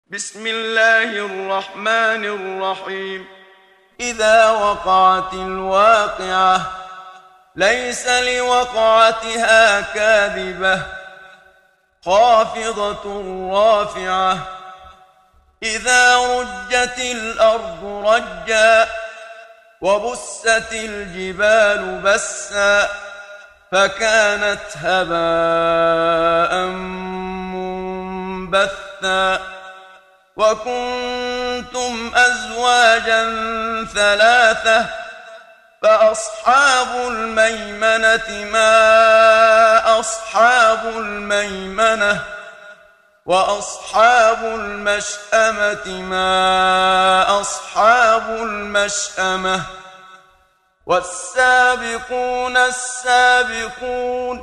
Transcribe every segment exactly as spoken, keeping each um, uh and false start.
بسم الله الرحمن الرحيم. إذا وقعت الواقعة ليس لوقعتها كاذبة خافضة رافعة إذا رجت الأرض رجا وبست الجبال بسا فكانت هباء منبثا وكنتم أزواجا ثلاثة فأصحاب الميمنة ما أصحاب الميمنة وأصحاب المشأمة ما أصحاب المشأمة والسابقون السابقون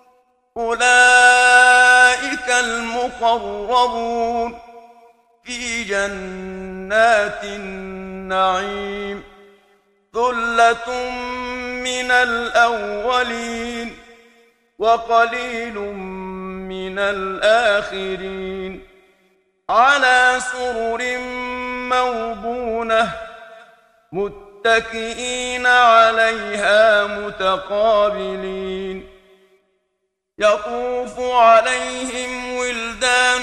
أولئك المقربون في جنات النعيم ثلة من الأولين وقليل من الآخرين على سرر موضونة متكئين عليها متقابلين يطوف عليهم ولدان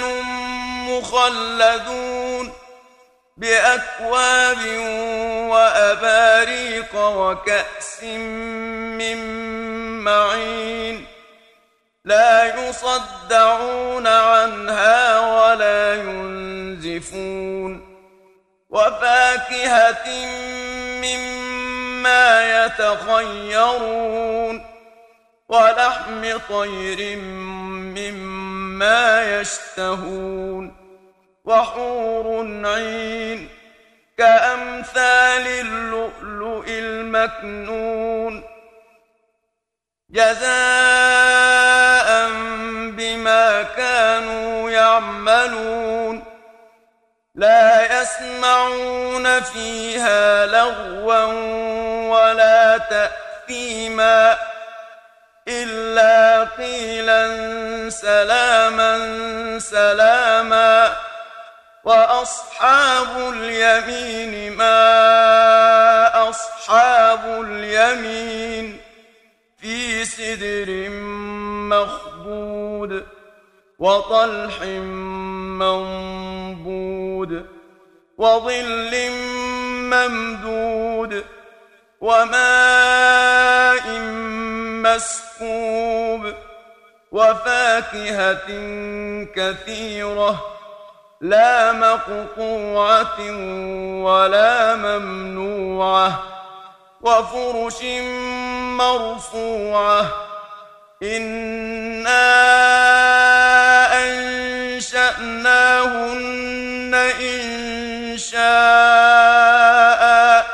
مخلدون بأكواب وأباريق وكأس من معين لا يصدعون عنها ولا ينزفون وفاكهة مما يتخيرون ولحم طير مما يشتهون وحور عين كأمثال اللؤلؤ المكنون جزاء بما كانوا يعملون لا يسمعون فيها لغوا ولا تأثيما إلا قيلا سلاما سلاما وأصحاب اليمين ما أصحاب اليمين في سدر مخضود وطلح منضود وظل ممدود وماء مسكوب وفاكهة كثيرة لا مقطوعة ولا ممنوعة وفرش مرفوعة إنا أنشأناهن إنشاء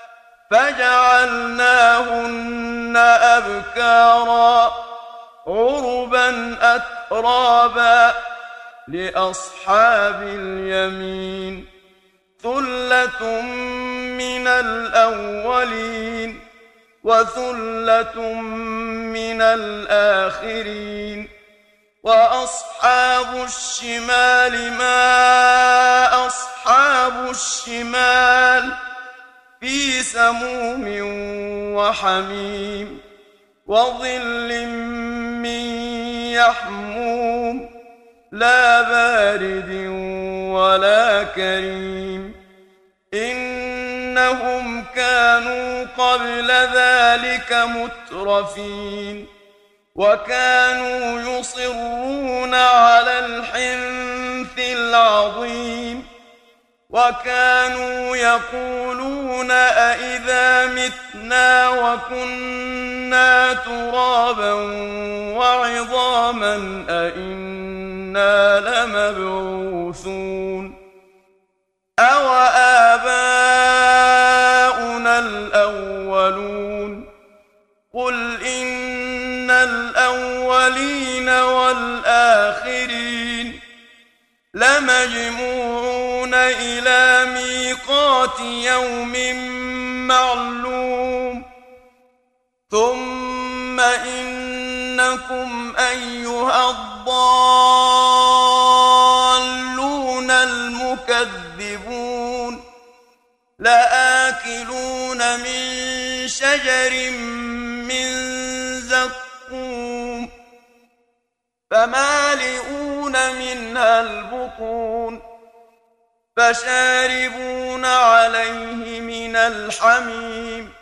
فجعلناهن أبكارا عربا أترابا لأصحاب اليمين ثلة من الأولين وثلة من الآخرين وأصحاب الشمال ما أصحاب الشمال في سموم وحميم وظل من يحموم لا بارد ولا كريم إنهم كانوا قبل ذلك مترفين وكانوا يصرون على الحنث العظيم وكانوا يقولون أئذا متنا وكنا ترابا وعظاما أئنا لمبعوثون أو آباؤنا الأولون قل إن الأولين والآخرين لمجموعون إلى ميقات يوم معلوم ثم إنكم أيها الضالون المكذبون لآكلون من شجر من زقوم فمالئون منها البطون فشاربون عليه من الحميم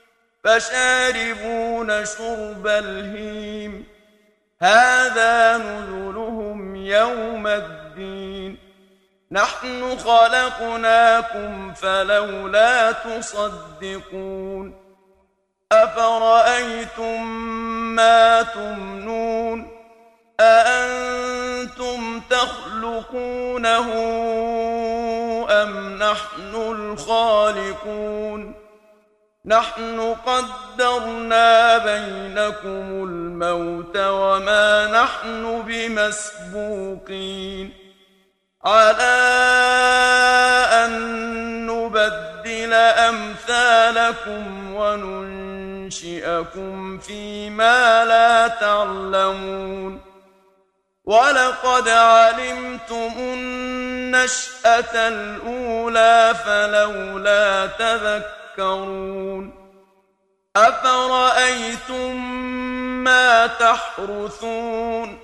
فشاربون شرب الهيم هذا نزلهم يوم الدين نحن خلقناكم فلولا تصدقون أفرأيتم ما تمنون أأنتم تخلقونه أم نحن الخالقون نحن قدرنا بينكم الموت وما نحن بمسبوقين على أن نبدل أمثالكم وننشئكم فيما لا تعلمون ولقد علمتم النشأة الأولى فلولا تذكرون أفرأيتم ما تحرثون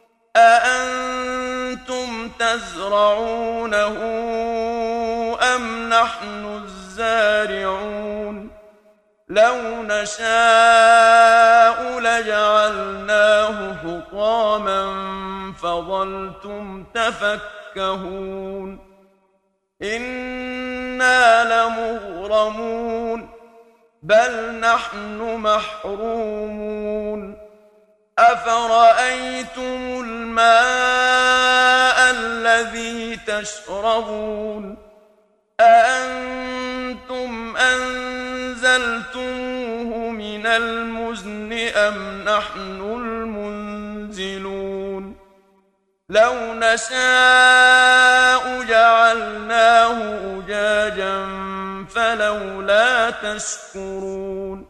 أأنتم تزرعونه أم نحن الزارعون لو نشاء لجعلناه حطاما فظلتم تفكهون إنا لمغرمون بل نحن محرومون أفرأيتم الماء الذي تشربون أأنتم أنزلتموه من المزن أم نحن المنزلون لو نشاء جعلناه أجاجا فلولا تشكرون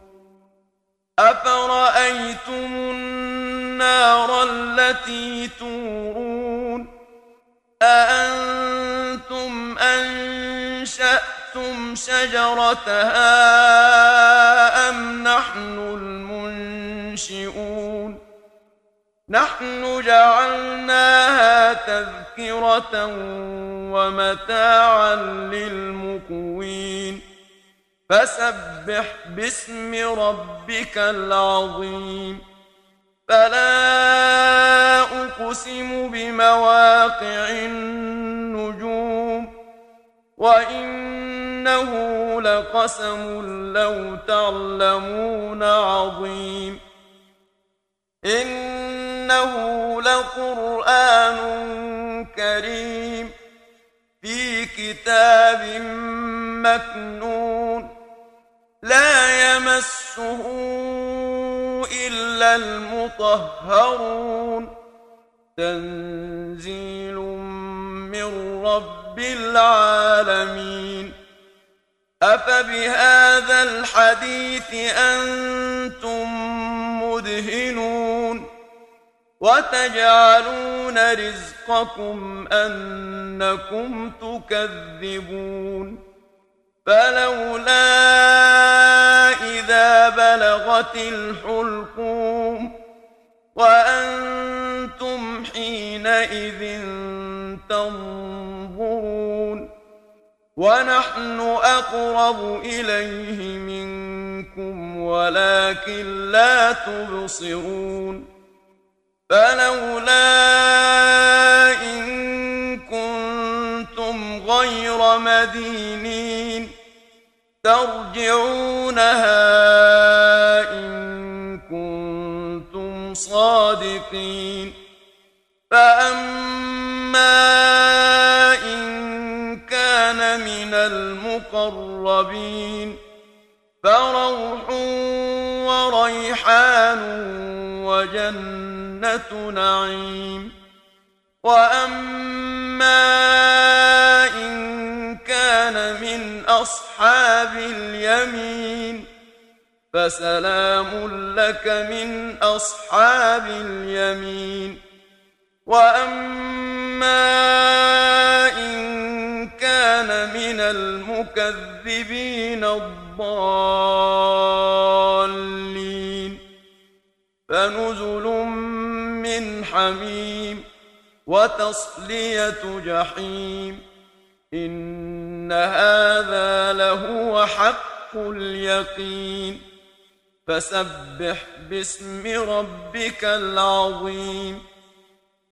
أفرأيتم النار التي تورون أأنتم أنشأتم شجرتها أم نحن المنشئون نحن جعلناها تذكرة ومتاعا للمقوين فسبح باسم ربك العظيم فلا أقسم بمواقع النجوم وإنه لقسم لو تعلمون عظيم إنه لقرآن كريم في كتاب مكنون لا يمسه إلا المطهرون تنزيل من رب العالمين أفبهذا الحديث أنتم مدهنون وتجعلون رزقكم أنكم تكذبون فلولا إذا بلغت الحلقوم وأنتم حينئذ تنظرون ونحن أقرب إليه منكم ولكن لا تبصرون فلولا إن كنتم غير مدينين ترجعونها إن كنتم صادقين فأما إن كان من المقربين فروح وريحان وجنة نعيم وأما إن كان من أصحاب اليمين فسلام لك من أصحاب اليمين وأما إن المكذبين الضالين فنزل من حميم وتصلية جحيم إن هذا لهو حق اليقين فسبح باسم ربك العظيم